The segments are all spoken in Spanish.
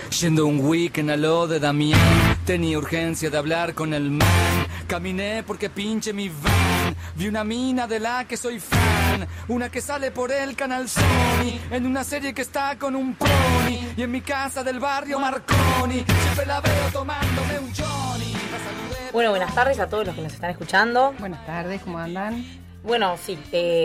Yendo un weekend a lo de Damián, tenía urgencia de hablar con el man. Caminé porque pinche mi van, vi una mina de la que soy fan, una que sale por el canal Sony, en una serie que está con un pony, y en mi casa del barrio Marconi, siempre la veo tomándome un Johnny. Bueno, buenas tardes a todos los que nos están escuchando. Buenas tardes, ¿cómo andan? Bueno, sí,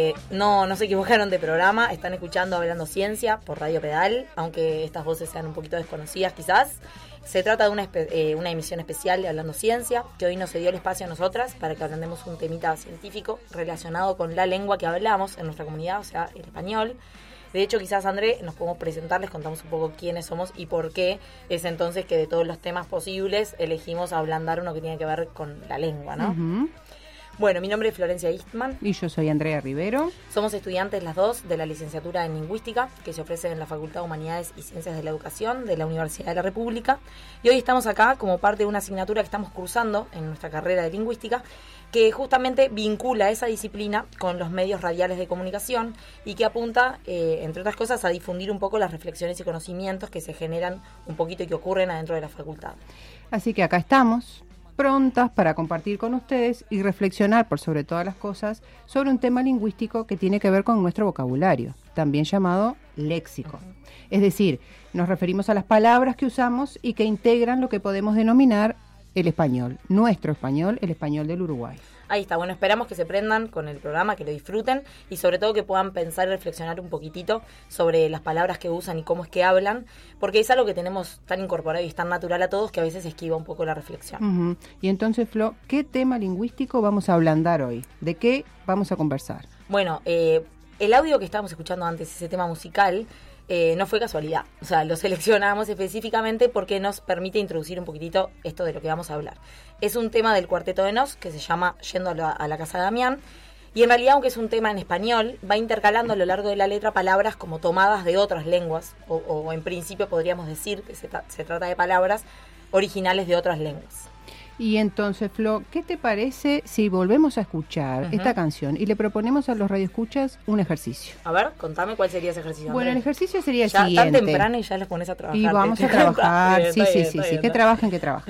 no se equivocaron de programa, están escuchando Hablando Ciencia por Radio Pedal, aunque estas voces sean un poquito desconocidas quizás. Se trata de una emisión especial de Hablando Ciencia, que hoy nos dio el espacio a nosotras para que hablemos un temita científico relacionado con la lengua que hablamos en nuestra comunidad, o sea, el español. De hecho, quizás, André, nos podemos presentar, les contamos un poco quiénes somos y por qué es entonces que de todos los temas posibles elegimos ablandar uno que tiene que ver con la lengua, ¿no? Uh-huh. Bueno, mi nombre es Florencia Eastman. Y yo soy Andrea Rivero. Somos estudiantes las dos de la licenciatura en Lingüística, que se ofrece en la Facultad de Humanidades y Ciencias de la Educación de la Universidad de la República. Y hoy estamos acá como parte de una asignatura que estamos cursando en nuestra carrera de Lingüística, que justamente vincula esa disciplina con los medios radiales de comunicación y que apunta, entre otras cosas, a difundir un poco las reflexiones y conocimientos que se generan un poquito y que ocurren adentro de la facultad. Así que acá estamos, prontas para compartir con ustedes y reflexionar por sobre todas las cosas sobre un tema lingüístico que tiene que ver con nuestro vocabulario, también llamado léxico. Uh-huh. Es decir, nos referimos a las palabras que usamos y que integran lo que podemos denominar el español, nuestro español, el español del Uruguay. Ahí está, bueno, esperamos que se prendan con el programa, que lo disfruten y sobre todo que puedan pensar y reflexionar un poquitito sobre las palabras que usan y cómo es que hablan, porque es algo que tenemos tan incorporado y es tan natural a todos que a veces esquiva un poco la reflexión. Uh-huh. Y entonces, Flo, ¿qué tema lingüístico vamos a ablandar hoy? ¿De qué vamos a conversar? Bueno, el audio que estábamos escuchando antes, ese tema musical, no fue casualidad, o sea, lo seleccionamos específicamente porque nos permite introducir un poquitito esto de lo que vamos a hablar. Es un tema del Cuarteto de Nos que se llama Yendo a la casa de Damián, y en realidad, aunque es un tema en español, va intercalando a lo largo de la letra palabras como tomadas de otras lenguas, o en principio podríamos decir que se trata de palabras originales de otras lenguas. Y entonces, Flo, ¿qué te parece si volvemos a escuchar esta canción y le proponemos a los radioescuchas un ejercicio? A ver, contame cuál sería ese ejercicio. Bueno, Andrés. el ejercicio sería el ya siguiente. Tan temprano y ya los pones a trabajar. Y vamos a trabajar, sí. Que ¿no? trabajen.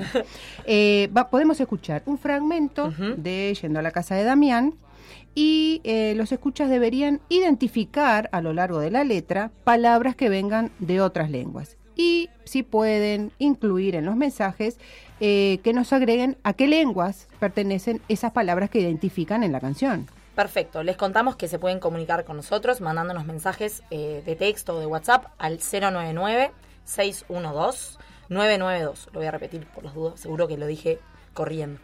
Podemos escuchar un fragmento de Yendo a la casa de Damián y los escuchas deberían identificar a lo largo de la letra palabras que vengan de otras lenguas. Y si pueden incluir en los mensajes que nos agreguen a qué lenguas pertenecen esas palabras que identifican en la canción. Perfecto, les contamos que se pueden comunicar con nosotros mandándonos mensajes de texto o de WhatsApp al 099-612-992. Lo voy a repetir por las dudas, seguro que lo dije corriendo.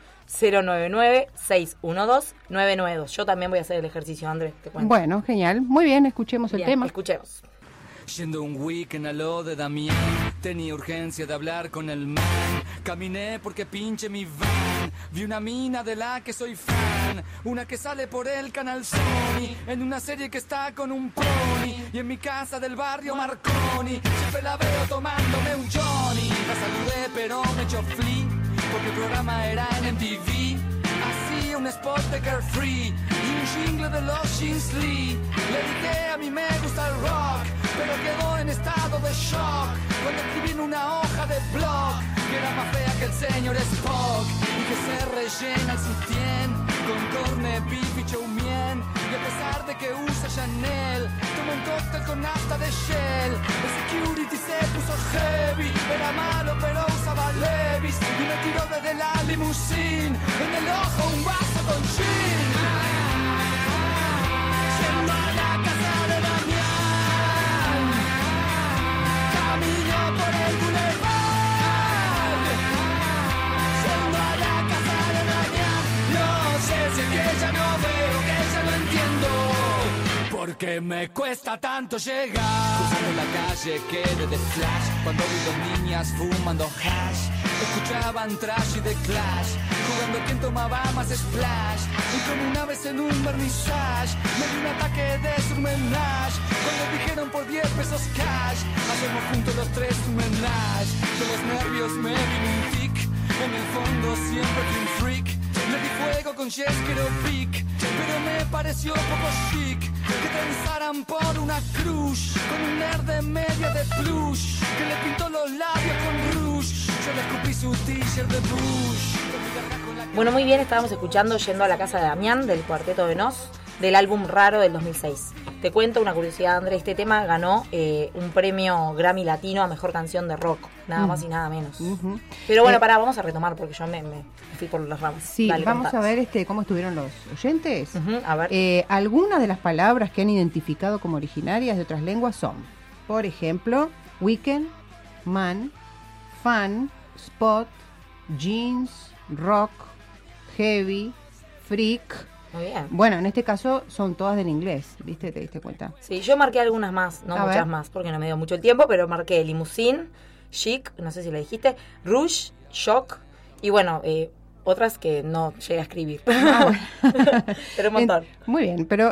099-612-992. Yo también voy a hacer el ejercicio, Andrés, te cuento. Bueno, genial. Muy bien, escuchemos el tema. Escuchemos. Yendo un weekend a lo de Damián, tenía urgencia de hablar con el man. Caminé porque pinche mi van, vi una mina de la que soy fan, una que sale por el canal Sony, en una serie que está con un pony, y en mi casa del barrio Marconi, siempre la veo tomándome un Johnny. La saludé pero me echó flea, porque el programa era en MTV. Hacía un spot de Carefree y un jingle de los Jeans Lee. Le dije a mí me gusta el rock, pero quedó en estado de shock cuando escribí en una hoja de blog que era más fea que el señor Spock y que se rellena el sutién con corned beef y chow mein, y a pesar de que usa Chanel toma un cóctel con nafta de Shell. El security se puso heavy, era malo pero usaba Levi's y me tiró desde la limusine, en el ojo un vaso con gin. Yendo a la casa de Damián, camino por el boulevard. Yendo a la casa de Damián, no sé si es que ya no veo, que ya no entiendo, porque me cuesta tanto llegar. Cruzando la calle quedé de flash cuando vi dos niñas fumando hash. Escuchaban trash y The Clash, jugando quien tomaba más splash. Y como una vez en un vernissage me dio un ataque de surmenage cuando dijeron por 10 pesos cash hacemos juntos los tres un menage. De los nervios me vino un tic, en el fondo siempre fui un freak. Le di fuego con Jeskero Pic, pero me pareció poco chic que danzaran por una cruz con un nerd de media de plush que le pintó los labios t-shirt de Bush. Bueno, muy bien, estábamos escuchando Yendo a la casa de Damián, del Cuarteto de Nos, del álbum Raro del 2006. Te cuento una curiosidad, Andrés, este tema ganó un premio Grammy Latino a Mejor Canción de Rock, nada más y nada menos. Pero bueno, vamos a retomar porque yo me fui por las ramas. Sí, dale, vamos contás. a ver cómo estuvieron los oyentes. A ver. Algunas de las palabras que han identificado como originarias de otras lenguas son, por ejemplo, weekend, man, fan, spot, jeans, rock, heavy, freak. Muy bien. Bueno, en este caso son todas del inglés, ¿viste? ¿Te diste cuenta? Sí, yo marqué algunas más, no A muchas ver. más, porque no me dio mucho el tiempo, pero marqué limousine, chic, no sé si le dijiste, rouge, shock, y bueno, otras que no llegué a escribir. Pero un montón. Muy bien, pero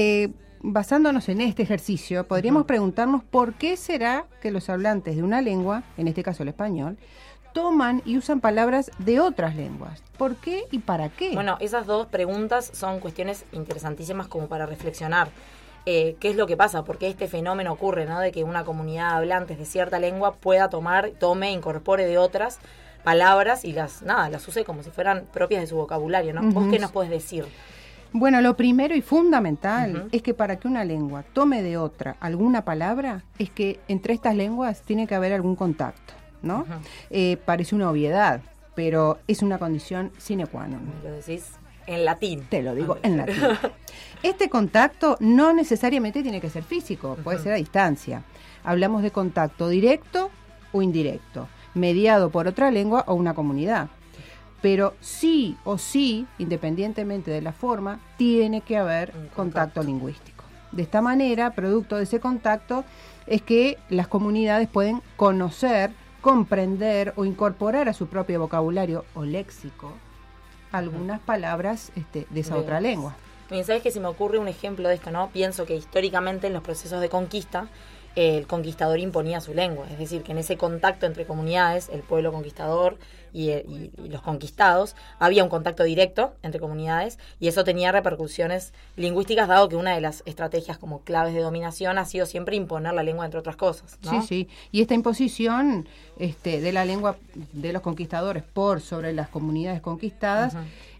basándonos en este ejercicio, podríamos preguntarnos por qué será que los hablantes de una lengua, en este caso el español, toman y usan palabras de otras lenguas. ¿Por qué y para qué? Bueno, esas dos preguntas son cuestiones interesantísimas como para reflexionar. ¿Qué es lo que pasa? ¿Por qué este fenómeno ocurre, ¿no? De que una comunidad de hablantes de cierta lengua pueda incorpore de otras palabras y las use como si fueran propias de su vocabulario, ¿no? ¿Vos qué nos podés decir? Bueno, lo primero y fundamental es que para que una lengua tome de otra alguna palabra, es que entre estas lenguas tiene que haber algún contacto, ¿no? Parece una obviedad, pero es una condición sine qua non. ¿Me lo decís en latín? Te lo digo en latín. Este contacto no necesariamente tiene que ser físico, puede ser a distancia. Hablamos de contacto directo o indirecto, mediado por otra lengua o una comunidad. Pero sí o sí, independientemente de la forma, tiene que haber contacto lingüístico. De esta manera, producto de ese contacto, es que las comunidades pueden conocer, comprender o incorporar a su propio vocabulario o léxico algunas palabras de esa otra lengua. Bien, ¿sabes que se me ocurre un ejemplo de esto, no? Pienso que históricamente en los procesos de conquista, el conquistador imponía su lengua. Es decir, que en ese contacto entre comunidades, el pueblo conquistador y los conquistados, había un contacto directo entre comunidades y eso tenía repercusiones lingüísticas, dado que una de las estrategias como claves de dominación ha sido siempre imponer la lengua entre otras cosas, ¿no? Sí, sí. Y esta imposición de la lengua de los conquistadores por sobre las comunidades conquistadas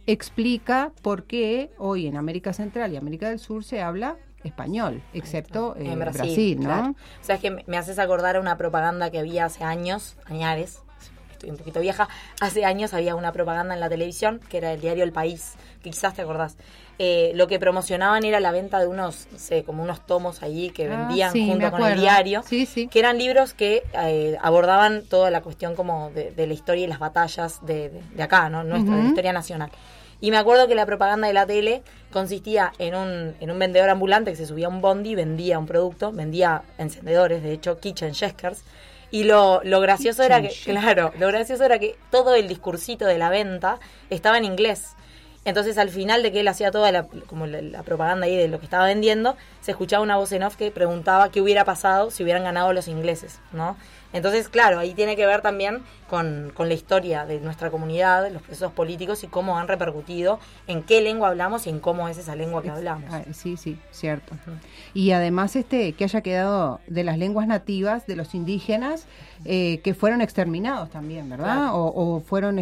explica por qué hoy en América Central y América del Sur se habla español, excepto en Brasil, ¿no? Claro. O sea, es que me haces acordar a una propaganda que había hace años, añares, estoy un poquito vieja, hace años había una propaganda en la televisión que era el diario El País, que quizás te acordás. Lo que promocionaban era la venta de unos, no sé, como unos tomos allí que vendían junto con el diario, que eran libros que abordaban toda la cuestión como de la historia y las batallas de acá, ¿no? Nuestra, de la historia nacional. Y me acuerdo que la propaganda de la tele consistía en un vendedor ambulante que se subía a un bondi, vendía un producto, vendía encendedores, de hecho, kitchen shakers. Y lo gracioso era que, lo gracioso era que todo el discursito de la venta estaba en inglés. Entonces, al final de que él hacía toda la propaganda ahí de lo que estaba vendiendo, se escuchaba una voz en off que preguntaba qué hubiera pasado si hubieran ganado los ingleses, ¿no? Entonces, claro, ahí tiene que ver también con la historia de nuestra comunidad, los procesos políticos y cómo han repercutido en qué lengua hablamos y en cómo es esa lengua que hablamos. Sí, cierto. Y además que haya quedado de las lenguas nativas de los indígenas que fueron exterminados también, ¿verdad? Claro. O fueron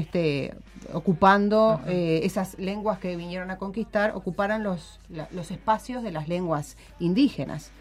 ocupando esas lenguas que vinieron a conquistar, ocuparan los espacios de las lenguas indígenas.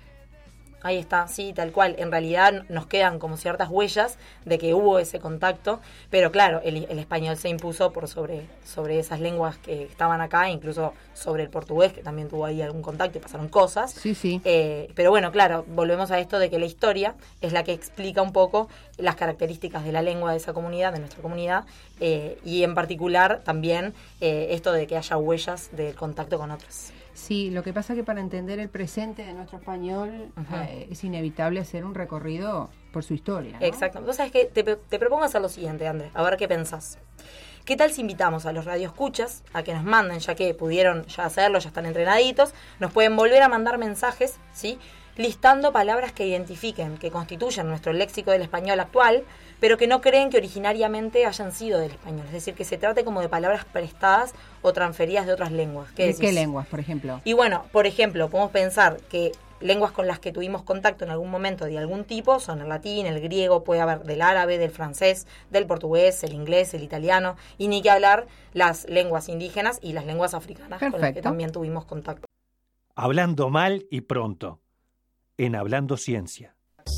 Ahí está, sí, tal cual. En realidad nos quedan como ciertas huellas de que hubo ese contacto, pero claro, el español se impuso por sobre esas lenguas que estaban acá, incluso sobre el portugués, que también tuvo ahí algún contacto y pasaron cosas. Sí. Pero bueno, claro, volvemos a esto de que la historia es la que explica un poco las características de la lengua de esa comunidad, de nuestra comunidad, y en particular también esto de que haya huellas del contacto con otros. Sí, lo que pasa es que para entender el presente de nuestro español es inevitable hacer un recorrido por su historia, ¿no? Exacto. Vos sabés que te propongo hacer lo siguiente, Andrés, a ver qué pensás. ¿Qué tal si invitamos a los radioescuchas a que nos manden, ya que pudieron ya hacerlo, ya están entrenaditos, nos pueden volver a mandar mensajes, ¿sí? listando palabras que identifiquen, que constituyan nuestro léxico del español actual, pero que no creen que originariamente hayan sido del español. Es decir, que se trate como de palabras prestadas o transferidas de otras lenguas. ¿De qué lenguas, por ejemplo? Y bueno, por ejemplo, podemos pensar que lenguas con las que tuvimos contacto en algún momento de algún tipo son el latín, el griego, puede haber del árabe, del francés, del portugués, el inglés, el italiano, y ni que hablar las lenguas indígenas y las lenguas africanas. Perfecto. Con las que también tuvimos contacto. Hablando mal y pronto, en Hablando Ciencia.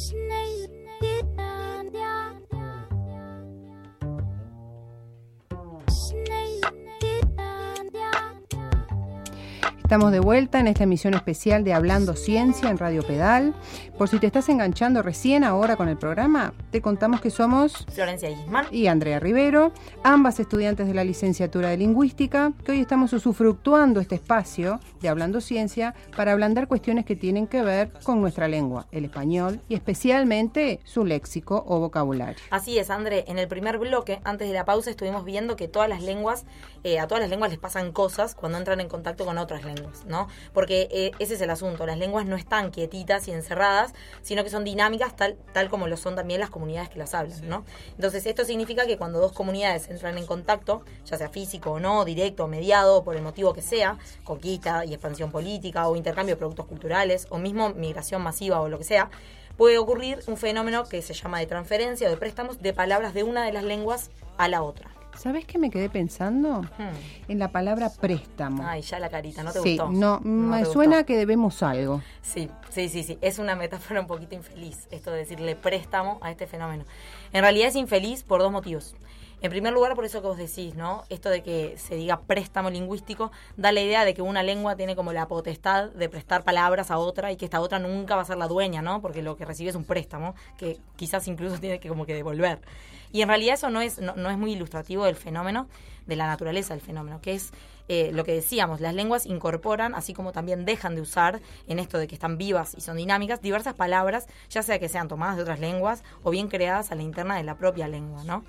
Estamos de vuelta en esta emisión especial de Hablando Ciencia en Radio Pedal. Por si te estás enganchando recién ahora con el programa, te contamos que somos Florencia Gisman y Andrea Rivero, ambas estudiantes de la licenciatura de Lingüística, que hoy estamos usufructuando este espacio de Hablando Ciencia para ablandar cuestiones que tienen que ver con nuestra lengua, el español, y especialmente su léxico o vocabulario. Así es, André. En el primer bloque, antes de la pausa, estuvimos viendo que todas las lenguas, a todas las lenguas les pasan cosas cuando entran en contacto con otras lenguas, ¿no? Porque ese es el asunto. Las lenguas no están quietitas y encerradas, sino que son dinámicas tal como lo son también las comunidades que las hablan, ¿no? Entonces, esto significa que cuando dos comunidades entran en contacto, ya sea físico o no, directo o mediado, por el motivo que sea, conquista y expansión política o intercambio de productos culturales o mismo migración masiva o lo que sea, puede ocurrir un fenómeno que se llama de transferencia o de préstamos de palabras de una de las lenguas a la otra. ¿Sabés qué me quedé pensando? En la palabra préstamo. Ay, ya la carita, ¿no te gustó? Sí, no me suena que debemos algo. Sí. Es una metáfora un poquito infeliz, esto de decirle préstamo a este fenómeno. En realidad es infeliz por dos motivos. En primer lugar, por eso que vos decís, ¿no? Esto de que se diga préstamo lingüístico da la idea de que una lengua tiene como la potestad de prestar palabras a otra y que esta otra nunca va a ser la dueña, ¿no? Porque lo que recibe es un préstamo que quizás incluso tiene que como que devolver. Y en realidad eso no es muy ilustrativo del fenómeno, de la naturaleza del fenómeno, que es lo que decíamos, las lenguas incorporan, así como también dejan de usar, en esto de que están vivas y son dinámicas, diversas palabras, ya sea que sean tomadas de otras lenguas o bien creadas a la interna de la propia lengua, ¿no?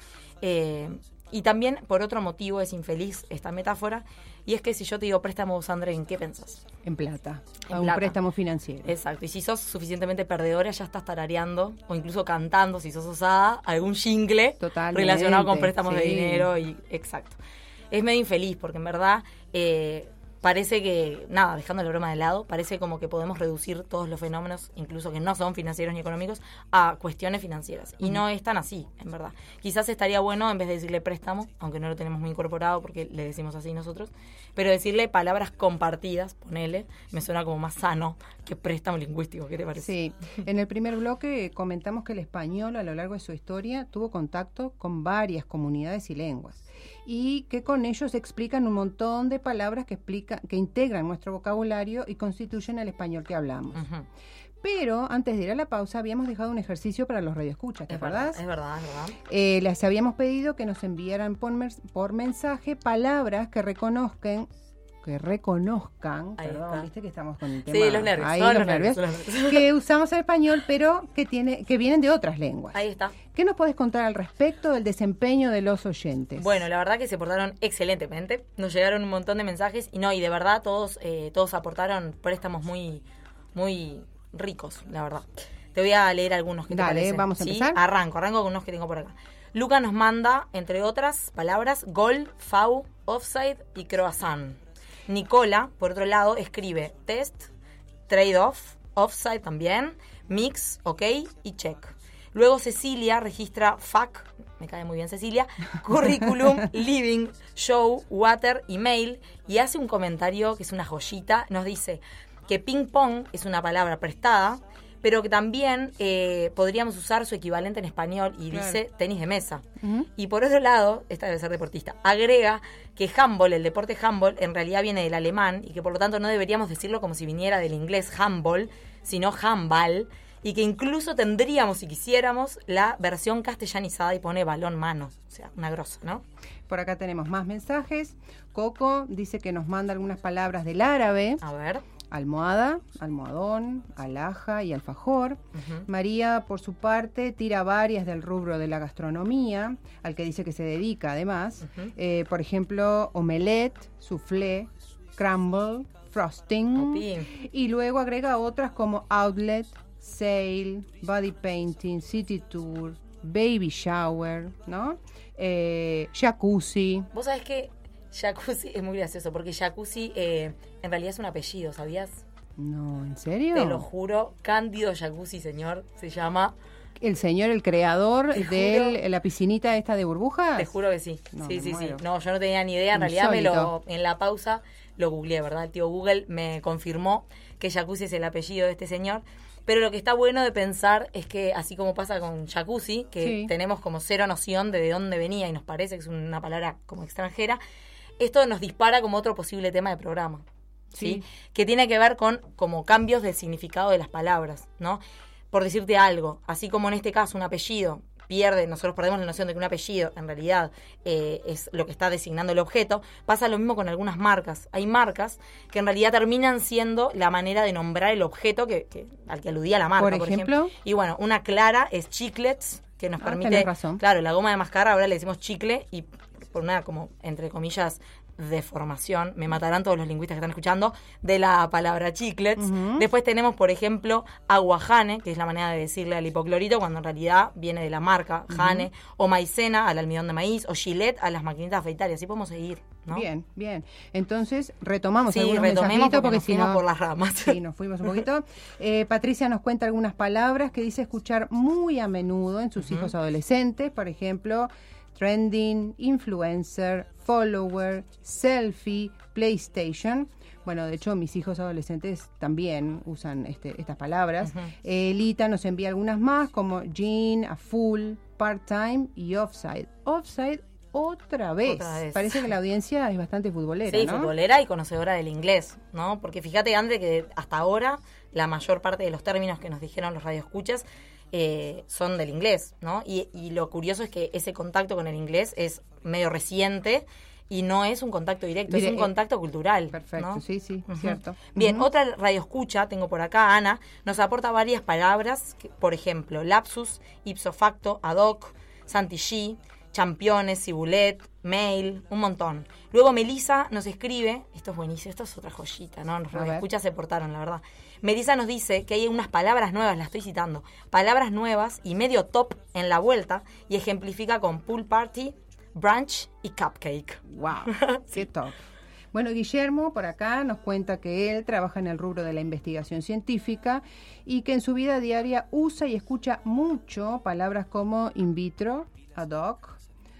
Y también, por otro motivo, es infeliz esta metáfora, y es que si yo te digo préstamo, vos, André, ¿en qué pensás? En plata, un préstamo financiero. Exacto, y si sos suficientemente perdedora, ya estás tarareando, o incluso cantando, si sos osada, algún jingle relacionado con préstamos de dinero. Exacto. Es medio infeliz, porque en verdad parece que, dejando la broma de lado, parece como que podemos reducir todos los fenómenos, incluso que no son financieros ni económicos, a cuestiones financieras. Y no es tan así, en verdad. Quizás estaría bueno, en vez de decirle préstamo, aunque no lo tenemos muy incorporado porque le decimos así nosotros, pero decirle palabras compartidas, ponele, me suena como más sano que préstamo lingüístico. ¿Qué te parece? Sí, en el primer bloque comentamos que el español a lo largo de su historia tuvo contacto con varias comunidades y lenguas, y que con ellos se explican un montón de palabras que integran nuestro vocabulario y constituyen el español que hablamos. Uh-huh. Pero antes de ir a la pausa habíamos dejado un ejercicio para los radioescuchas, ¿te acordás? Es verdad. Les habíamos pedido que nos enviaran por mensaje palabras que reconozcan, perdón, viste que estamos con el tema. Sí, los nervios. Ahí, los nervios. Que usamos el español, pero que vienen de otras lenguas. Ahí está. ¿Qué nos podés contar al respecto del desempeño de los oyentes? Bueno, la verdad que se portaron excelentemente. Nos llegaron un montón de mensajes y de verdad todos aportaron préstamos muy, muy ricos, la verdad. Te voy a leer algunos que te parecen. Vamos a empezar. Arranco con unos que tengo por acá. Luca nos manda, entre otras palabras, gol, fau, offside y croissant. Nicola, por otro lado, escribe test, trade-off, offside también, mix, ok y check. Luego Cecilia registra fuck, me cae muy bien Cecilia, curriculum, living, show, water, email, y hace un comentario que es una joyita. Nos dice que ping pong es una palabra prestada, pero que también podríamos usar su equivalente en español, y dice tenis de mesa. Uh-huh. Y por otro lado, esta debe ser deportista, agrega que handball, el deporte handball, en realidad viene del alemán, y que por lo tanto no deberíamos decirlo como si viniera del inglés handball, sino handball, y que incluso tendríamos, si quisiéramos, la versión castellanizada, y pone balón mano. O sea, una grosa, ¿no? Por acá tenemos más mensajes. Coco dice que nos manda algunas palabras del árabe. A ver. Almohada, almohadón, alhaja y alfajor. Uh-huh. María, por su parte, tira varias del rubro de la gastronomía, al que dice que se dedica además. Uh-huh. Por ejemplo, omelette, soufflé, crumble, frosting. Opi. Y luego agrega otras como outlet, sale, body painting, city tour, baby shower, ¿no? Jacuzzi. Vos sabés que jacuzzi es muy gracioso, porque jacuzzi en realidad es un apellido, ¿sabías? No, ¿en serio? Te lo juro, Cándido Jacuzzi, señor, se llama. El señor, el creador Te de juro. la piscinita esta de burbujas. Te juro que sí. No, sí, me sí, sí. muero. No, yo no tenía ni idea. En realidad Insólito. en la pausa lo googleé, ¿verdad? El tío Google me confirmó que Jacuzzi es el apellido de este señor. Pero lo que está bueno de pensar es que, así como pasa con jacuzzi, que Sí. tenemos como cero noción de dónde venía y nos parece que es una palabra como extranjera, esto nos dispara como otro posible tema de programa, ¿sí? Sí. Que tiene que ver con como cambios de significado de las palabras, ¿no? Por decirte algo, así como en este caso un apellido nosotros perdemos la noción de que un apellido en realidad es lo que está designando el objeto, pasa lo mismo con algunas marcas. Hay marcas que en realidad terminan siendo la manera de nombrar el objeto al que aludía la marca, Por ejemplo. Y bueno, una clara es Chiclets, que nos permite, tenés razón. claro, la goma de mascar ahora le decimos chicle y por una como, entre comillas, deformación, me matarán todos los lingüistas que están escuchando, de la palabra chiclets. Después tenemos, por ejemplo, aguajane, que es la manera de decirle al hipoclorito, cuando en realidad viene de la marca jane, o maicena al almidón de maíz, o Gillette a las maquinitas de afeitar, y así podemos seguir, ¿no? Bien, bien. Entonces, retomamos Sí, algunos retomemos mensajitos porque nos si fuimos no... por las ramas. Sí, nos fuimos un poquito. Patricia nos cuenta algunas palabras que dice escuchar muy a menudo en sus hijos adolescentes, por ejemplo, trending, influencer, follower, selfie, PlayStation. Bueno, de hecho, mis hijos adolescentes también usan estas palabras. Lita nos envía algunas más, como Jean, a full, part-time y offside. Offside otra vez. Parece que la audiencia es bastante futbolera, Sí, ¿no? futbolera y conocedora del inglés, ¿no? Porque fíjate, André, que hasta ahora la mayor parte de los términos que nos dijeron los radioescuchas son del inglés, ¿no? Y lo curioso es que ese contacto con el inglés es medio reciente y no es un contacto directo, es un contacto cultural. Perfecto, ¿no? sí, cierto. Bien, otra radioescucha, tengo por acá, Ana, nos aporta varias palabras, por ejemplo, lapsus, ipso facto, ad hoc, santigí, championes, cibulet, mail, un montón. Luego Melissa nos escribe, esto es buenísimo, esto es otra joyita, ¿no? Los radioescuchas se portaron, la verdad. Melissa nos dice que hay unas palabras nuevas, la estoy citando, palabras nuevas y medio top en la vuelta, y ejemplifica con pool party, brunch y cupcake. ¡Wow! ¡Qué top! Bueno, Guillermo por acá nos cuenta que él trabaja en el rubro de la investigación científica y que en su vida diaria usa y escucha mucho palabras como in vitro, ad hoc,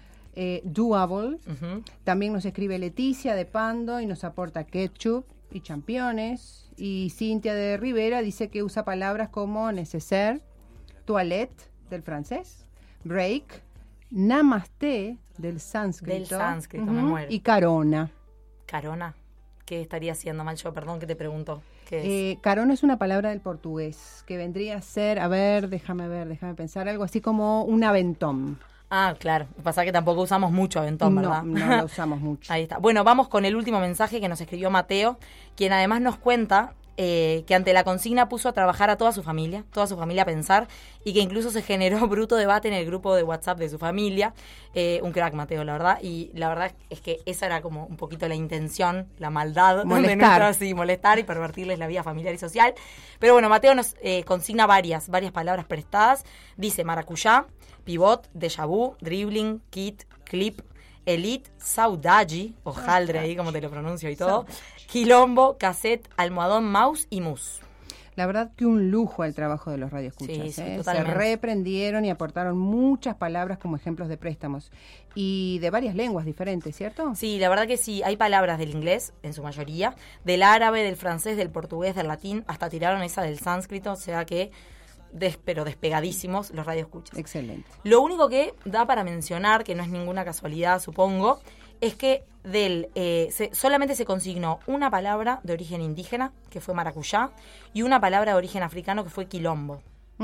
doable. También nos escribe Leticia de Pando y nos aporta ketchup y championes. Y Cintia de Rivera dice que usa palabras como nécessaire, toilette del francés, break, namaste del sánscrito. Me muero. Y carona. ¿Carona? ¿Qué estaría haciendo mal yo? Perdón que te pregunto. ¿Qué es? Carona es una palabra del portugués que vendría a ser, déjame pensar, algo así como un aventón. Ah, claro. Pasa que tampoco usamos mucho aventón, ¿verdad? No lo usamos mucho. Ahí está. Bueno, vamos con el último mensaje que nos escribió Mateo, quien además nos cuenta que ante la consigna puso a trabajar a toda su familia a pensar, y que incluso se generó bruto debate en el grupo de WhatsApp de su familia. Un crack, Mateo, la verdad. Y la verdad es que esa era como un poquito la intención, la maldad de molestar y pervertirles la vida familiar y social. Pero bueno, Mateo nos consigna varias palabras prestadas. Dice maracuyá, pivot, déjà vu, dribbling, kit, clip, elite, saudade, hojaldre ahí como te lo pronuncio y todo, quilombo, cassette, almohadón, mouse y mus. La verdad que un lujo el trabajo de los radioescuchas. Sí, Se totalmente. reprendieron y aportaron muchas palabras como ejemplos de préstamos y de varias lenguas diferentes, ¿cierto? Sí, la verdad que sí, hay palabras del inglés, en su mayoría, del árabe, del francés, del portugués, del latín, hasta tiraron esa del sánscrito, o sea que pero despegadísimos los radioescuchas. Excelente. Lo único que da para mencionar, que no es ninguna casualidad, supongo, es que solamente se consignó una palabra de origen indígena, que fue maracuyá, y una palabra de origen africano, que fue quilombo.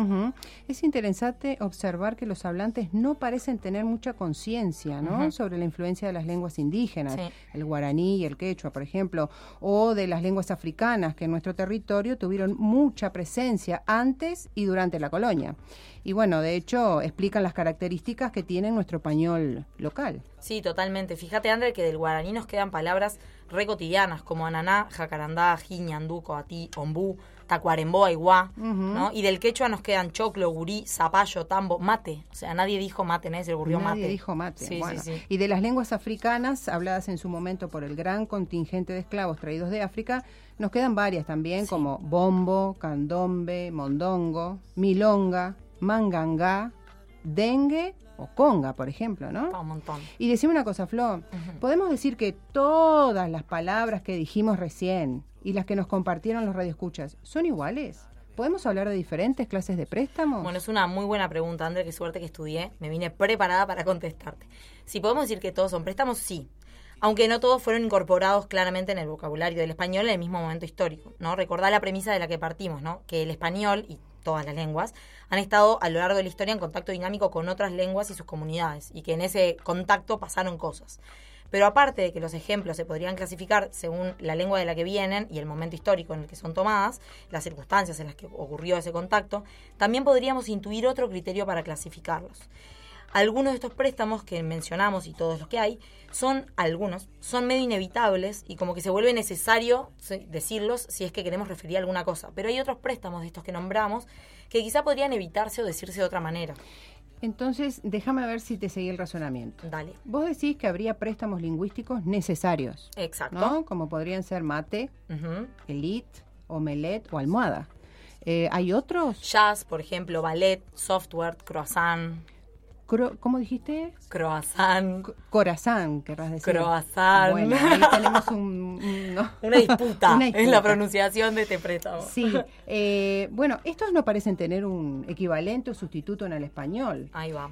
Es interesante observar que los hablantes no parecen tener mucha conciencia, ¿no? Sobre la influencia de las lenguas indígenas, el guaraní y el quechua, por ejemplo, o de las lenguas africanas que en nuestro territorio tuvieron mucha presencia antes y durante la colonia. Y bueno, de hecho, explican las características que tiene nuestro español local. Sí, totalmente. Fíjate, André, que del guaraní nos quedan palabras re cotidianas, como ananá, jacarandá, ají, ñandú, coatí, ombú, tacuarembó, aiguá, ¿no? Y del quechua nos quedan choclo, gurí, zapallo, tambo, mate. O sea, nadie dijo mate, nadie se le ocurrió mate. Nadie dijo mate. Sí, bueno. sí. Y de las lenguas africanas, habladas en su momento por el gran contingente de esclavos traídos de África, nos quedan varias también, como bombo, candombe, mondongo, milonga, mangangá, dengue o conga, por ejemplo, ¿no? Un montón. Y decime una cosa, Flo, podemos decir que todas las palabras que dijimos recién y las que nos compartieron los radioescuchas son iguales. ¿Podemos hablar de diferentes clases de préstamos? Bueno, es una muy buena pregunta, André, qué suerte que estudié. Me vine preparada para contestarte. Si podemos decir que todos son préstamos, sí. Aunque no todos fueron incorporados claramente en el vocabulario del español en el mismo momento histórico, ¿no? Recordá la premisa de la que partimos, ¿no? Que el español y todas las lenguas han estado a lo largo de la historia en contacto dinámico con otras lenguas y sus comunidades, y que en ese contacto pasaron cosas. Pero aparte de que los ejemplos se podrían clasificar según la lengua de la que vienen y el momento histórico en el que son tomadas, las circunstancias en las que ocurrió ese contacto, también podríamos intuir otro criterio para clasificarlos. Algunos de estos préstamos que mencionamos y todos los que hay, son medio inevitables y como que se vuelve necesario decirlos si es que queremos referir a alguna cosa. Pero hay otros préstamos de estos que nombramos que quizá podrían evitarse o decirse de otra manera. Entonces, déjame ver si te seguí el razonamiento. Dale. Vos decís que habría préstamos lingüísticos necesarios. Exacto. ¿No? Como podrían ser mate, elite, omelette o almohada. ¿Hay otros? Jazz, por ejemplo, ballet, software, croissant. ¿Cómo dijiste? Croissant. Corazán, querrás decir. Croissant. Bueno, ahí tenemos una disputa en la pronunciación de este préstamo. Sí. Bueno, estos no parecen tener un equivalente o sustituto en el español. Ahí va.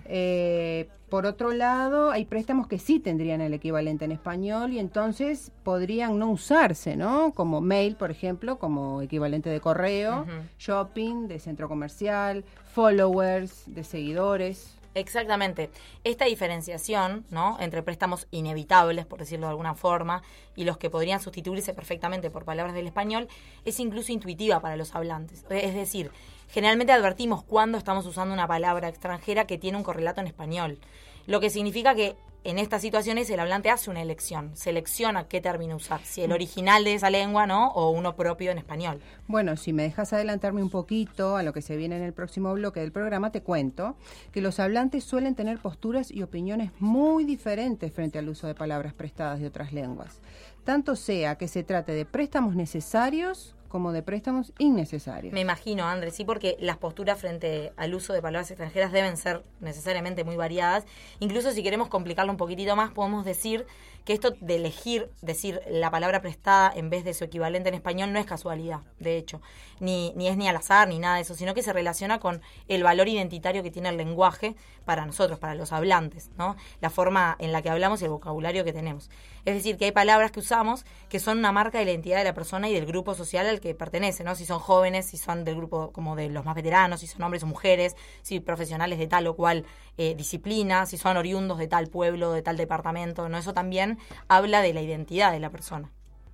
Por otro lado, hay préstamos que sí tendrían el equivalente en español y entonces podrían no usarse, ¿no? Como mail, por ejemplo, como equivalente de correo, shopping, de centro comercial, followers, de seguidores. Exactamente. Esta diferenciación, ¿no?, entre préstamos inevitables, por decirlo de alguna forma, y los que podrían sustituirse perfectamente por palabras del español, es incluso intuitiva para los hablantes. Es decir, generalmente advertimos cuando estamos usando una palabra extranjera que tiene un correlato en español, lo que significa que en estas situaciones el hablante hace una elección, selecciona qué término usar, si el original de esa lengua, ¿no?, o uno propio en español. Bueno, si me dejas adelantarme un poquito a lo que se viene en el próximo bloque del programa, te cuento que los hablantes suelen tener posturas y opiniones muy diferentes frente al uso de palabras prestadas de otras lenguas, tanto sea que se trate de préstamos necesarios como de préstamos innecesarios. Me imagino, Andrés, sí, porque las posturas frente al uso de palabras extranjeras deben ser necesariamente muy variadas. Incluso si queremos complicarlo un poquitito más, podemos decir que esto de elegir decir la palabra prestada en vez de su equivalente en español no es casualidad, de hecho, ni es ni al azar ni nada de eso, sino que se relaciona con el valor identitario que tiene el lenguaje para nosotros, para los hablantes, ¿no? La forma en la que hablamos y el vocabulario que tenemos. Es decir, que hay palabras que usamos que son una marca de la identidad de la persona y del grupo social al que pertenece, ¿no? Si son jóvenes, si son del grupo como de los más veteranos, si son hombres o mujeres, si profesionales de tal o cual disciplina, si son oriundos de tal pueblo, de tal departamento, ¿no? Eso también habla de la identidad de la persona.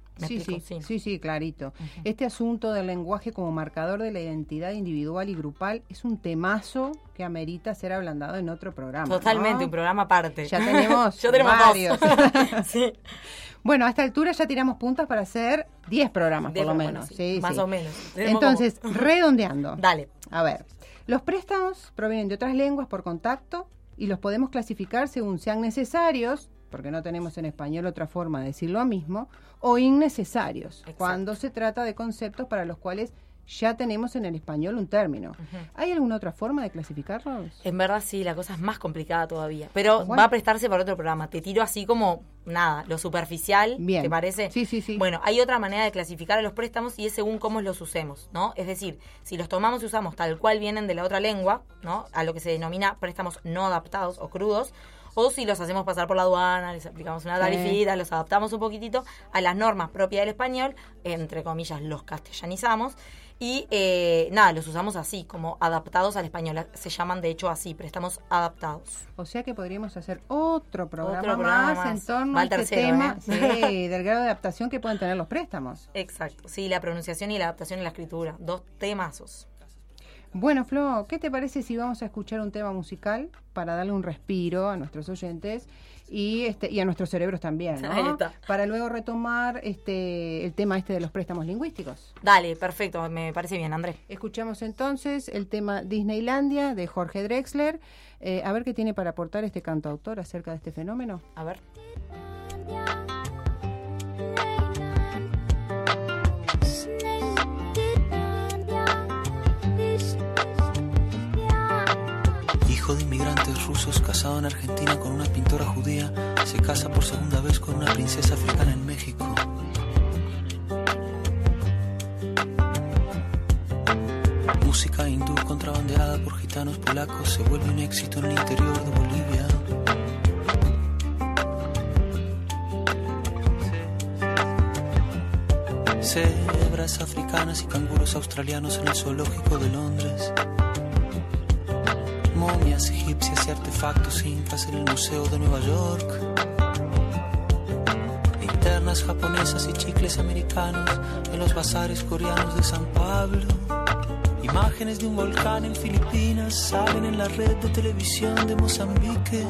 Sí, clarito. Este asunto del lenguaje como marcador de la identidad individual y grupal es un temazo que amerita ser ablandado en otro programa. Totalmente, ¿no? Un programa aparte. Ya tenemos, varios. Sí. Bueno, a esta altura ya tiramos puntas para hacer 10 programas, por lo menos. Sí, más o menos. Entonces, redondeando. Dale. A ver, los préstamos provienen de otras lenguas por contacto y los podemos clasificar según sean necesarios, porque no tenemos en español otra forma de decir lo mismo, o innecesarios, Exacto. cuando se trata de conceptos para los cuales ya tenemos en el español un término. ¿Hay alguna otra forma de clasificarlos? En verdad sí, la cosa es más complicada todavía, pero bueno, va a prestarse para otro programa. Te tiro así como, nada, lo superficial, bien. ¿Te parece? Sí. Bueno, hay otra manera de clasificar a los préstamos y es según cómo los usemos, ¿no? Es decir, si los tomamos y usamos tal cual vienen de la otra lengua, ¿no?, a lo que se denomina préstamos no adaptados o crudos, o si los hacemos pasar por la aduana, les aplicamos una tarifita, los adaptamos un poquitito a las normas propias del español, entre comillas los castellanizamos, y los usamos así, como adaptados al español. Se llaman de hecho así, préstamos adaptados. O sea que podríamos hacer otro programa más en torno a este tema del grado de adaptación que pueden tener los préstamos. Exacto, sí, la pronunciación y la adaptación en la escritura, 2 temazos. Bueno, Flo, ¿qué te parece si vamos a escuchar un tema musical para darle un respiro a nuestros oyentes y a nuestros cerebros también, ¿no? Ahí está. Para luego retomar el tema de los préstamos lingüísticos. Dale, perfecto, me parece bien, Andrés. Escuchamos entonces el tema Disneylandia de Jorge Drexler. A ver qué tiene para aportar este cantautor acerca de este fenómeno. A ver. Hijo de inmigrantes rusos casado en Argentina con una pintora judía, se casa por segunda vez con una princesa africana en México. Música hindú contrabandeada por gitanos polacos se vuelve un éxito en el interior de Bolivia. Cebras africanas y canguros australianos en el zoológico de Londres. Momias egipcias y artefactos incas en el Museo de Nueva York. Linternas japonesas y chicles americanos en los bazares coreanos de San Pablo. Imágenes de un volcán en Filipinas salen en la red de televisión de Mozambique.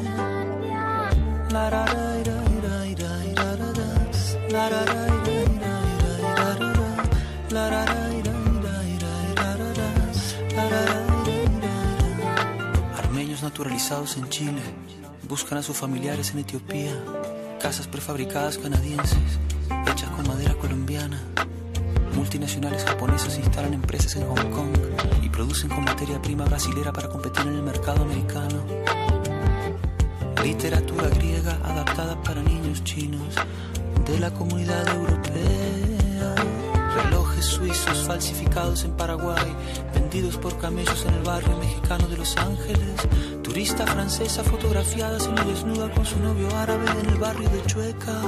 Armenios naturalizados en Chile buscan a sus familiares en Etiopía. Casas prefabricadas canadienses hechas con madera colombiana. Multinacionales japonesas instalan empresas en Hong Kong y producen con materia prima brasilera para competir en el mercado americano. Literatura griega adaptada para niños chinos de la comunidad europea. Relojes suizos falsificados en Paraguay, vendidos por camellos en el barrio mexicano de Los Ángeles. Turista francesa fotografiada semidesnuda con su novio árabe en el barrio de Chueca.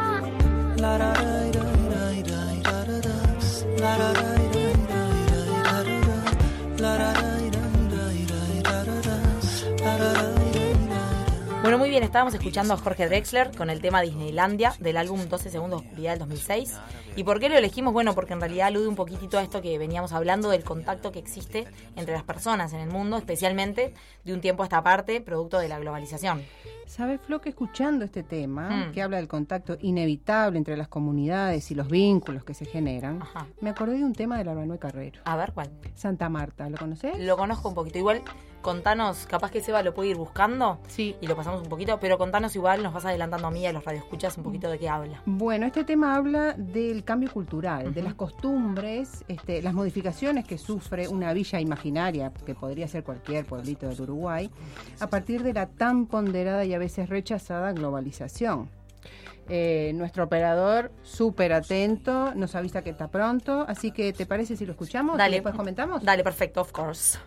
Bueno, muy bien, estábamos escuchando a Jorge Drexler con el tema Disneylandia del álbum 12 segundos de oscuridad del 2006. ¿Y por qué lo elegimos? Bueno, porque en realidad alude un poquitito a esto que veníamos hablando del contacto que existe entre las personas en el mundo, especialmente de un tiempo a esta parte, producto de la globalización. ¿Sabes, Flo, que escuchando este tema, que habla del contacto inevitable entre las comunidades y los vínculos que se generan, me acordé de un tema de la Manuel Carrero? A ver, ¿cuál? Santa Marta, ¿lo conocés? Lo conozco un poquito. Igual, contanos, capaz que Seba lo puede ir buscando sí, y lo pasamos un poquito, pero contanos igual, nos vas adelantando a mí y a los radioescuchas un poquito de qué habla. Bueno, este tema habla del cambio cultural, de las costumbres, las modificaciones que sufre una villa imaginaria, que podría ser cualquier pueblito del Uruguay, a partir de la tan ponderada y a veces rechazada globalización. Nuestro operador, súper atento, nos avisa que está pronto, así que ¿te parece si lo escuchamos? Dale. ¿Y después comentamos? Dale, perfecto, of course.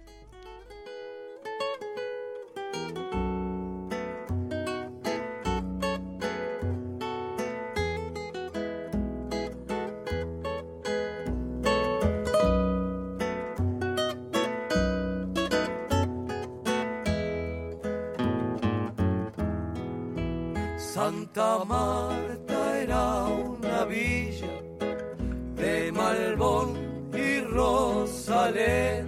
Santa Marta era una villa de Malbón y Rosaleda,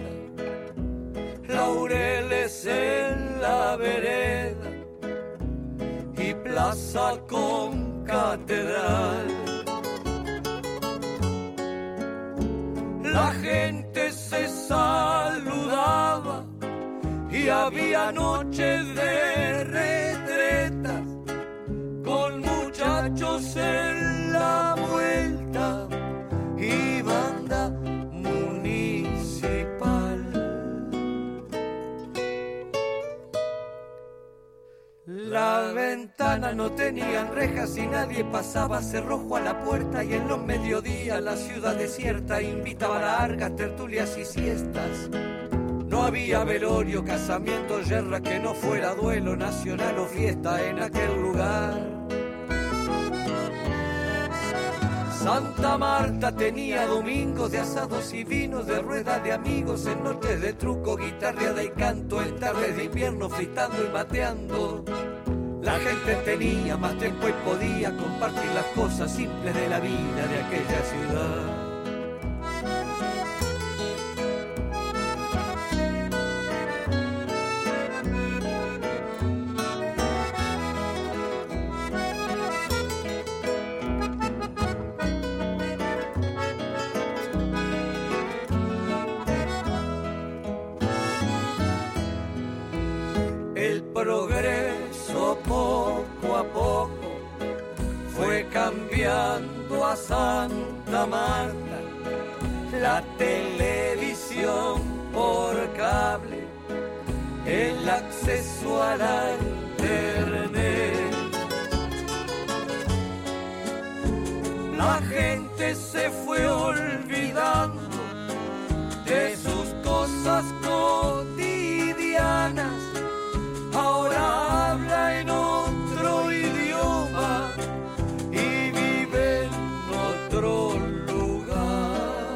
laureles en la vereda y plaza con catedral. La gente se saludaba y había noches de retretas con muchachos en la vuelta y banda municipal. Las ventanas no tenían rejas y nadie pasaba cerrojo a la puerta, y en los mediodías la ciudad desierta invitaba largas tertulias y siestas. No había velorio, casamiento, yerra que no fuera duelo nacional o fiesta en aquel lugar. Santa Marta tenía domingos de asados y vinos, de ruedas de amigos, en noches de truco, guitarreada y canto, en tardes de invierno fritando y mateando. La gente tenía más tiempo y podía compartir las cosas simples de la vida de aquella ciudad. progreso poco a poco fue cambiando a Santa Marta, la televisión por cable, el acceso a la internet. La gente se fue olvidando de sus cosas cotidianas, ahora habla en otro idioma y vive en otro lugar.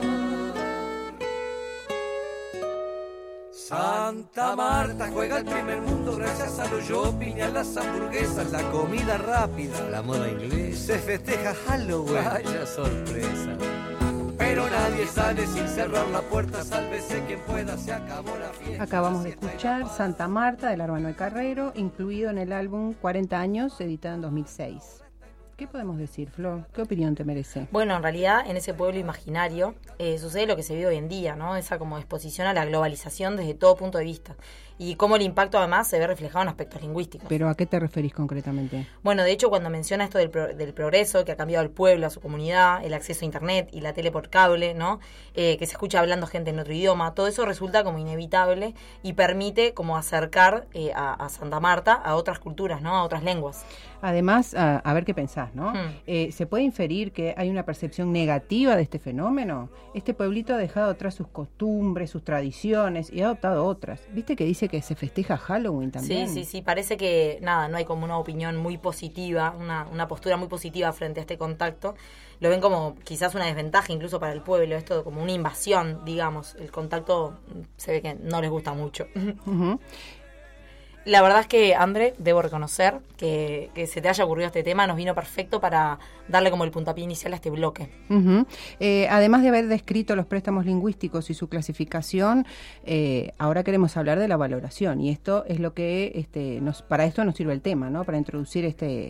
Santa Marta juega el primer mundo gracias a los shopping, a las hamburguesas, la comida rápida, la moda inglesa. Se festeja Halloween. Vaya sorpresa. Pero nadie sale sin cerrar la puerta, sálvese quien pueda, se acabó la fiesta. Acabamos de escuchar Santa Marta de Larvano y Carrero, incluido en el álbum 40 años, editado en 2006. ¿Qué podemos decir, Flor? ¿Qué opinión te merece? Bueno, en realidad en ese pueblo imaginario sucede lo que se vive hoy en día, ¿no? Esa como exposición a la globalización desde todo punto de vista. Y cómo el impacto además se ve reflejado en aspectos lingüísticos. ¿Pero a qué te referís concretamente? Bueno, de hecho, cuando menciona esto del progreso que ha cambiado el pueblo, a su comunidad, el acceso a internet y la tele por cable, ¿no? Que se escucha hablando gente en otro idioma, todo eso resulta como inevitable y permite como acercar a Santa Marta a otras culturas, ¿no? A otras lenguas. Además, a ver qué pensás, ¿no? ¿Se puede inferir que hay una percepción negativa de este fenómeno? Este pueblito ha dejado atrás sus costumbres, sus tradiciones y ha adoptado otras. ¿Viste que dice que se festeja Halloween también? Sí, parece que nada, no hay como una opinión muy positiva, una postura muy positiva frente a este contacto. Lo ven como quizás una desventaja incluso para el pueblo, esto como una invasión, digamos. El contacto se ve que no les gusta mucho. Uh-huh. La verdad es que, André, debo reconocer que se te haya ocurrido este tema, nos vino perfecto para darle como el puntapié inicial a este bloque. Uh-huh. Además de haber descrito los préstamos lingüísticos y su clasificación, ahora queremos hablar de la valoración, y esto es lo que para esto nos sirve el tema, ¿no? Para introducir este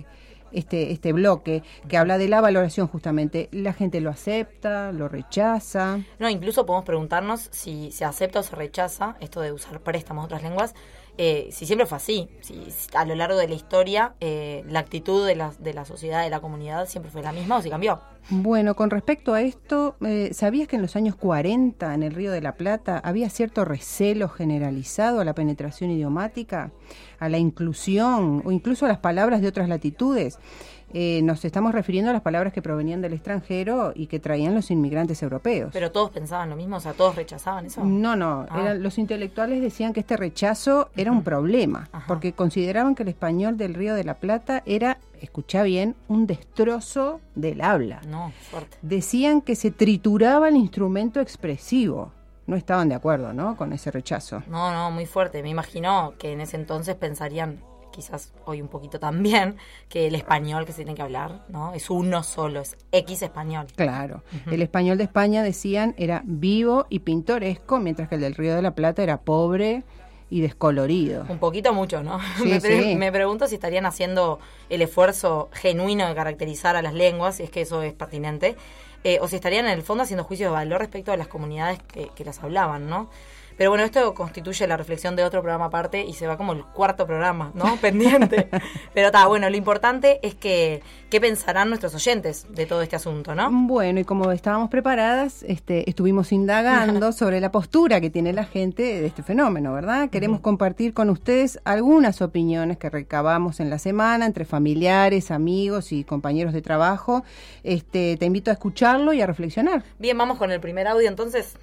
bloque que habla de la valoración justamente. ¿La gente lo acepta, lo rechaza? No, incluso podemos preguntarnos si se acepta o se rechaza esto de usar préstamos de otras lenguas, si siempre fue así, si a lo largo de la historia la actitud de la sociedad, de la comunidad siempre fue la misma o si cambió. Bueno, con respecto a esto, ¿sabías que en los años 40 en el Río de la Plata había cierto recelo generalizado a la penetración idiomática, a la inclusión o incluso a las palabras de otras latitudes? Nos estamos refiriendo a las palabras que provenían del extranjero y que traían los inmigrantes europeos. ¿Pero todos pensaban lo mismo? O sea, ¿todos rechazaban eso? No. Los intelectuales decían que este rechazo era un problema, porque consideraban que el español del Río de la Plata era, escuchá bien, un destrozo del habla. No, fuerte. Decían que se trituraba el instrumento expresivo. No estaban de acuerdo, ¿no?, con ese rechazo. No, muy fuerte. Me imagino que en ese entonces pensarían, quizás hoy un poquito también, que el español que se tiene que hablar, ¿no?, es uno solo, es X español. Claro. El español de España, decían, era vivo y pintoresco, mientras que el del Río de la Plata era pobre y descolorido. Un poquito mucho, ¿no? Sí, me pregunto si estarían haciendo el esfuerzo genuino de caracterizar a las lenguas, si es que eso es pertinente, o si estarían en el fondo haciendo juicios de valor respecto a las comunidades que las hablaban, ¿no? Pero bueno, esto constituye la reflexión de otro programa aparte y se va como el cuarto programa, ¿no? Pendiente. Pero bueno, lo importante es qué pensarán nuestros oyentes de todo este asunto, ¿no? Bueno, y como estábamos preparadas, estuvimos indagando sobre la postura que tiene la gente de este fenómeno, ¿verdad? Queremos compartir con ustedes algunas opiniones que recabamos en la semana entre familiares, amigos y compañeros de trabajo. Te invito a escucharlo y a reflexionar. Bien, vamos con el primer audio entonces.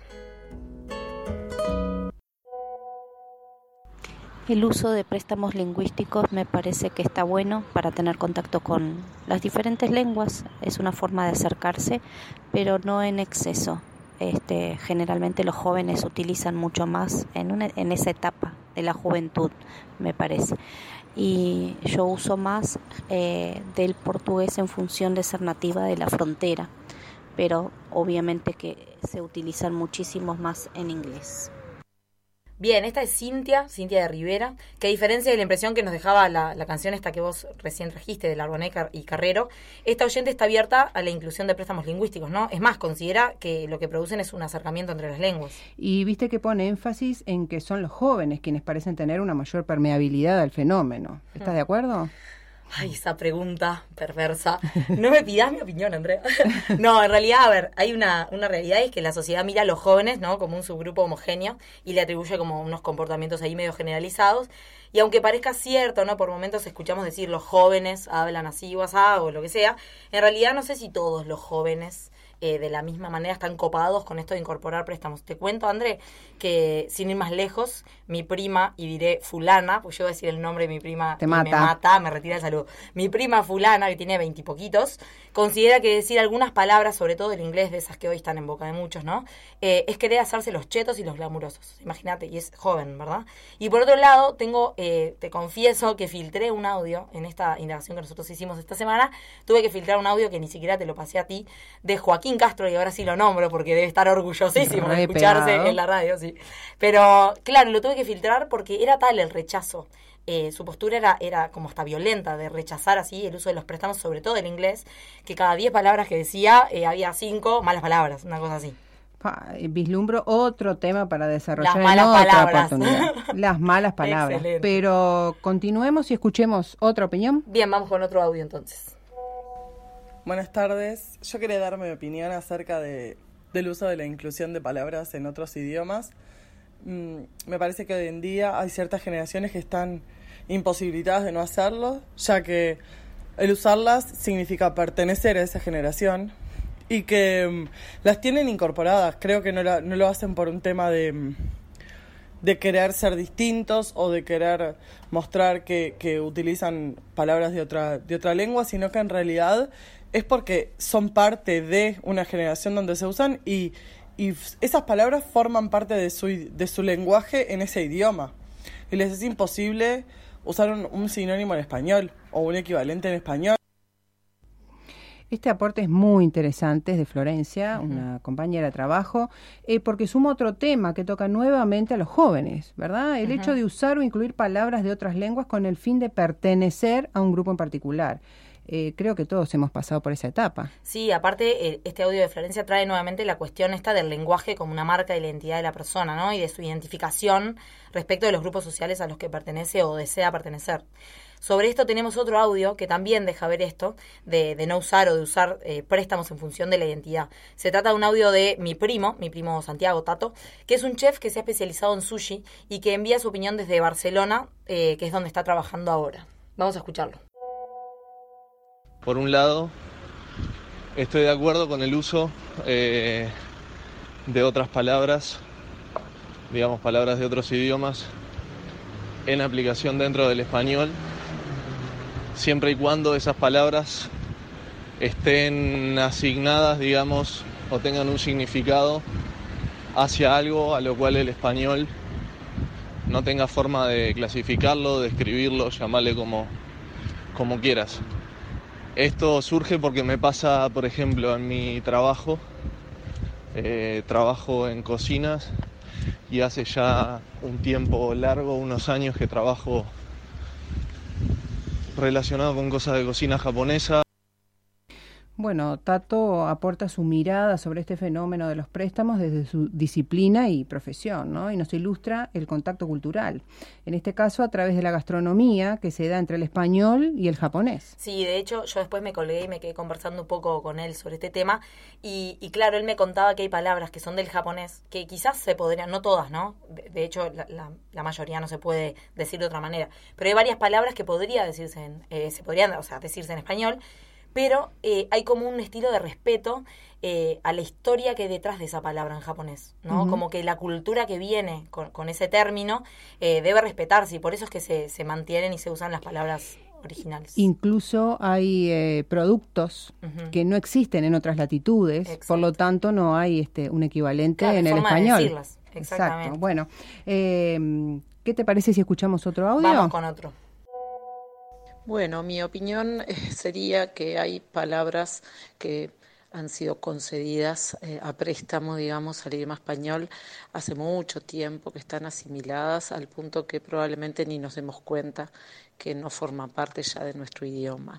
El uso de préstamos lingüísticos me parece que está bueno para tener contacto con las diferentes lenguas. Es una forma de acercarse, pero no en exceso. Generalmente los jóvenes utilizan mucho más en esa etapa de la juventud, me parece. Y yo uso más del portugués en función de ser nativa de la frontera, pero obviamente que se utilizan muchísimos más en inglés. Bien, esta es Cintia de Rivera, que a diferencia de la impresión que nos dejaba la canción esta que vos recién trajiste, de Larboné y Carrero, esta oyente está abierta a la inclusión de préstamos lingüísticos, ¿no? Es más, considera que lo que producen es un acercamiento entre las lenguas. Y viste que pone énfasis en que son los jóvenes quienes parecen tener una mayor permeabilidad al fenómeno. ¿Estás de acuerdo? Ay, esa pregunta perversa. No me pidas mi opinión, Andrea. No, en realidad, a ver, hay una realidad, es que la sociedad mira a los jóvenes, ¿no?, como un subgrupo homogéneo y le atribuye como unos comportamientos ahí medio generalizados. Y aunque parezca cierto, ¿no?, por momentos escuchamos decir los jóvenes hablan así o asá o lo que sea, en realidad no sé si todos los jóvenes de la misma manera están copados con esto de incorporar préstamos. Te cuento, André, que sin ir más lejos, mi prima, y diré fulana, pues yo voy a decir el nombre de mi prima Te y mata. me retira el saludo. Mi prima fulana, que tiene 20 y poquitos, considera que decir algunas palabras, sobre todo el inglés, de esas que hoy están en boca de muchos, ¿no?, es querer hacerse los chetos y los glamurosos. Imagínate, y es joven, ¿verdad? Y por otro lado, te confieso que filtré un audio en esta indagación que nosotros hicimos esta semana. Tuve que filtrar un audio que ni siquiera te lo pasé a ti, de Joaquín Castro, y ahora sí lo nombro porque debe estar orgullosísimo de escucharse pegado en la radio, sí. Pero claro, lo tuve que filtrar porque era tal el rechazo. Su postura era como hasta violenta, de rechazar así el uso de los préstamos, sobre todo el inglés, que cada 10 palabras que decía había 5 malas palabras, una cosa así. Vislumbro otro tema para desarrollar Las malas en otra palabras. oportunidad. Las malas palabras. Excelente. Pero continuemos y escuchemos otra opinión. Bien, vamos con otro audio entonces. Buenas tardes. Yo quería dar mi opinión acerca del uso de la inclusión de palabras en otros idiomas. Me parece que hoy en día hay ciertas generaciones que están imposibilitadas de no hacerlo, ya que el usarlas significa pertenecer a esa generación y que las tienen incorporadas. Creo que no lo hacen por un tema de querer ser distintos o de querer mostrar que utilizan palabras de otra lengua, sino que en realidad es porque son parte de una generación donde se usan y esas palabras forman parte de su lenguaje en ese idioma. Y les es imposible usar un sinónimo en español o un equivalente en español. Este aporte es muy interesante, es de Florencia, una compañera de trabajo, porque suma otro tema que toca nuevamente a los jóvenes, ¿verdad? El hecho de usar o incluir palabras de otras lenguas con el fin de pertenecer a un grupo en particular. Creo que todos hemos pasado por esa etapa. Sí, aparte, este audio de Florencia trae nuevamente la cuestión esta del lenguaje como una marca de la identidad de la persona, ¿no?, y de su identificación respecto de los grupos sociales a los que pertenece o desea pertenecer. Sobre esto tenemos otro audio que también deja ver esto, de no usar o de usar préstamos en función de la identidad. Se trata de un audio de mi primo Santiago Tato, que es un chef que se ha especializado en sushi y que envía su opinión desde Barcelona, que es donde está trabajando ahora. Vamos a escucharlo. Por un lado, estoy de acuerdo con el uso de otras palabras, digamos palabras de otros idiomas, en aplicación dentro del español, siempre y cuando esas palabras estén asignadas, digamos, o tengan un significado hacia algo a lo cual el español no tenga forma de clasificarlo, de escribirlo, llamarle como quieras. Esto surge porque me pasa, por ejemplo, en mi trabajo. Trabajo en cocinas y hace ya un tiempo largo, unos años, que trabajo relacionado con cosas de cocina japonesa. Bueno, Tato aporta su mirada sobre este fenómeno de los préstamos desde su disciplina y profesión, ¿no? Y nos ilustra el contacto cultural, en este caso a través de la gastronomía que se da entre el español y el japonés. Sí, de hecho, yo después me colgué y me quedé conversando un poco con él sobre este tema y claro, él me contaba que hay palabras que son del japonés que quizás se podrían, no todas, ¿no? De hecho, la mayoría no se puede decir de otra manera, pero hay varias palabras que podría decirse decirse en español, pero hay como un estilo de respeto a la historia que hay detrás de esa palabra en japonés, ¿no? Como que la cultura que viene con ese término debe respetarse y por eso es que se mantienen y se usan las palabras originales. Incluso hay productos que no existen en otras latitudes, exacto, por lo tanto no hay un equivalente en el español. De decirlas. Exactamente. Exacto. Bueno, ¿qué te parece si escuchamos otro audio? Vamos con otro. Bueno, mi opinión sería que hay palabras que han sido concedidas a préstamo, digamos, al idioma español hace mucho tiempo, que están asimiladas al punto que probablemente ni nos demos cuenta que no forman parte ya de nuestro idioma.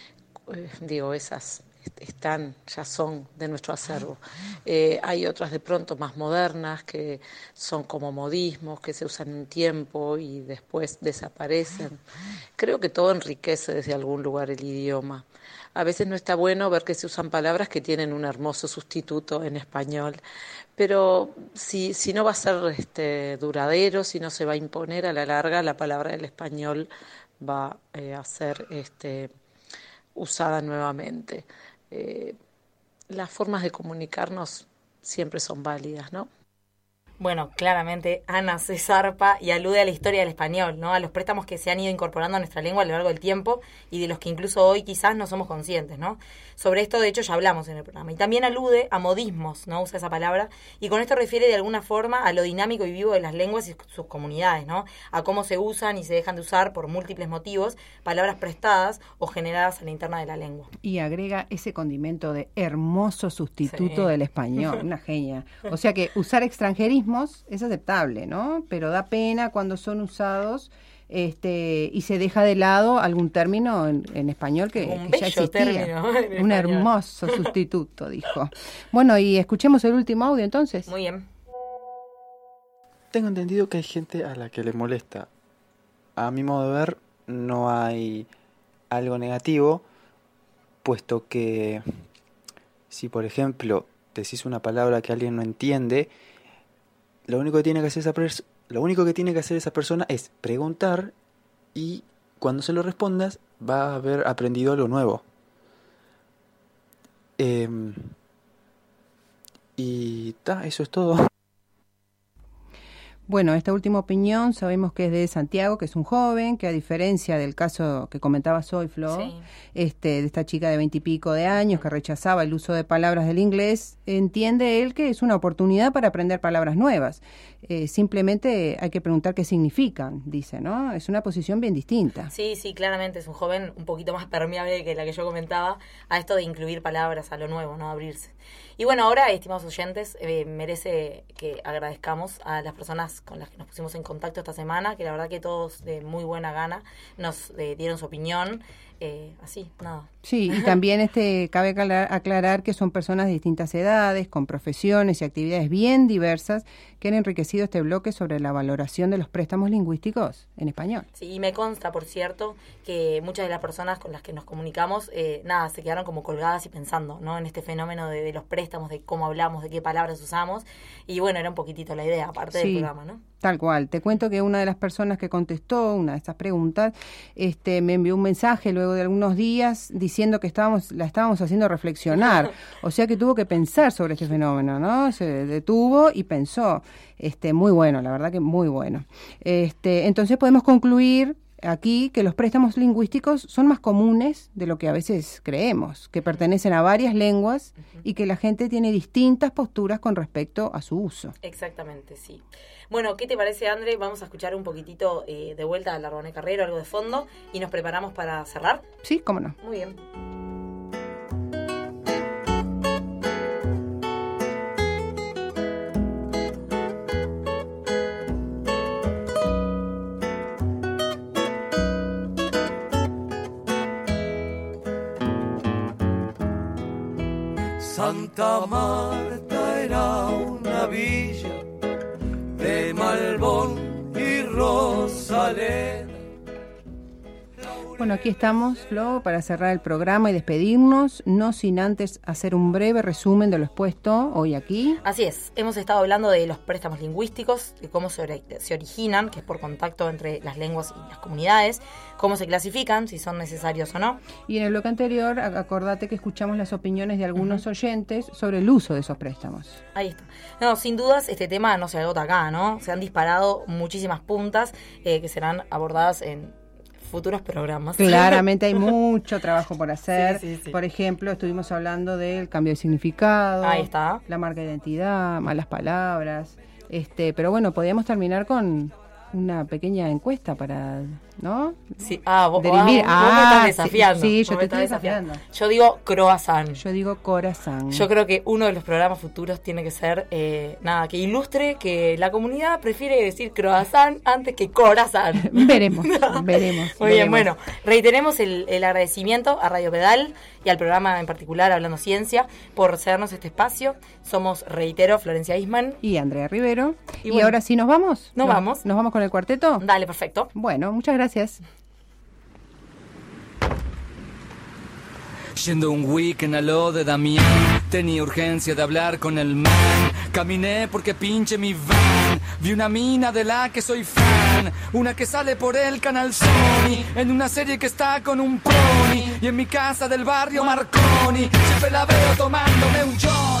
Esas ya son de nuestro acervo. Hay otras de pronto más modernas que son como modismos, que se usan un tiempo y después desaparecen. Creo que todo enriquece desde algún lugar el idioma. A veces no está bueno ver que se usan palabras que tienen un hermoso sustituto en español, pero si no va a ser duradero, si no se va a imponer a la larga, la palabra del español va a ser usada nuevamente. Las formas de comunicarnos siempre son válidas, ¿no? Bueno, claramente Ana se zarpa y alude a la historia del español, ¿no? A los préstamos que se han ido incorporando a nuestra lengua a lo largo del tiempo y de los que incluso hoy quizás no somos conscientes, ¿no? Sobre esto, de hecho, ya hablamos en el programa. Y también alude a modismos, ¿no? Usa esa palabra. Y con esto refiere de alguna forma a lo dinámico y vivo de las lenguas y sus comunidades, ¿no? A cómo se usan y se dejan de usar por múltiples motivos palabras prestadas o generadas a la interna de la lengua. Y agrega ese condimento de hermoso sustituto del español, una genia. O sea que usar extranjerismo es aceptable, ¿no? Pero da pena cuando son usados y se deja de lado algún término en español que ya existía. Un hermoso sustituto, dijo. Bueno, y escuchemos el último audio entonces. Muy bien. Tengo entendido que hay gente a la que le molesta. A mi modo de ver, no hay algo negativo, puesto que si, por ejemplo, decís una palabra que alguien no entiende, lo único que tiene que hacer esa persona es preguntar, y cuando se lo respondas va a haber aprendido algo nuevo. Eso es todo. Bueno, esta última opinión sabemos que es de Santiago, que es un joven, que a diferencia del caso que comentabas hoy, Flo, de esta chica de 20 y pico de años que rechazaba el uso de palabras del inglés, entiende él que es una oportunidad para aprender palabras nuevas. Simplemente hay que preguntar qué significan, dice, ¿no? Es una posición bien distinta. Sí, claramente es un joven un poquito más permeable que la que yo comentaba a esto de incluir palabras a lo nuevo, ¿no? Abrirse. Y bueno, ahora, estimados oyentes, merece que agradezcamos a las personas con las que nos pusimos en contacto esta semana, que la verdad que todos de muy buena gana nos dieron su opinión. Nada. Sí, y también cabe aclarar que son personas de distintas edades, con profesiones y actividades bien diversas, que han enriquecido este bloque sobre la valoración de los préstamos lingüísticos en español. Sí, y me consta, por cierto, que muchas de las personas con las que nos comunicamos, se quedaron como colgadas y pensando, ¿no? En este fenómeno de los préstamos, de cómo hablamos, de qué palabras usamos, y bueno, era un poquitito la idea, aparte del programa, ¿no? Tal cual. Te cuento que una de las personas que contestó una de estas preguntas, me envió un mensaje luego de algunos días diciendo que la estábamos haciendo reflexionar. O sea que tuvo que pensar sobre este fenómeno, ¿no? Se detuvo y pensó. Muy bueno, la verdad que muy bueno. Entonces podemos concluir aquí que los préstamos lingüísticos son más comunes de lo que a veces creemos, que pertenecen a varias lenguas y que la gente tiene distintas posturas con respecto a su uso. Exactamente, sí. Bueno, ¿qué te parece, André? Vamos a escuchar un poquitito de vuelta a la René Carrero, algo de fondo, y nos preparamos para cerrar. Sí, cómo no. Muy bien. Santa Marta era una villa de Malbón y Rosalén. Bueno, aquí estamos, Flo, para cerrar el programa y despedirnos, no sin antes hacer un breve resumen de lo expuesto hoy aquí. Así es, hemos estado hablando de los préstamos lingüísticos, de cómo se originan, que es por contacto entre las lenguas y las comunidades, cómo se clasifican, si son necesarios o no. Y en el bloque anterior, acordate que escuchamos las opiniones de algunos oyentes sobre el uso de esos préstamos. Ahí está. No, sin dudas, este tema no se agota acá, ¿no? Se han disparado muchísimas puntas que serán abordadas en futuros programas. Claramente hay mucho trabajo por hacer. Sí. Por ejemplo, estuvimos hablando del cambio de significado. Ahí está. La marca de identidad, malas palabras. Pero bueno, podríamos terminar con una pequeña encuesta para ¿no? Sí, Vos me estás desafiando. Sí, yo Vos te me estoy estás desafiando. Yo digo croissant. Yo digo corazón. Yo creo que uno de los programas futuros tiene que ser, que ilustre que la comunidad prefiere decir croissant antes que corazón. Veremos. Muy bien, bueno, reiteremos el agradecimiento a Radio Pedal y al programa en particular Hablando Ciencia por cedernos este espacio. Somos, reitero, Florencia Isman y Andrea Rivero. Y bueno, ahora sí, ¿nos vamos? Nos vamos. ¿Nos vamos con el cuarteto? Dale, perfecto. Bueno, muchas gracias. Yendo un weekend a lo de Damián, tenía urgencia de hablar con el man. Caminé porque pinche mi van. Vi una mina de la que soy fan, una que sale por el canal Sony, en una serie que está con un pony. Y en mi casa del barrio Marconi, siempre la veo tomándome un joint.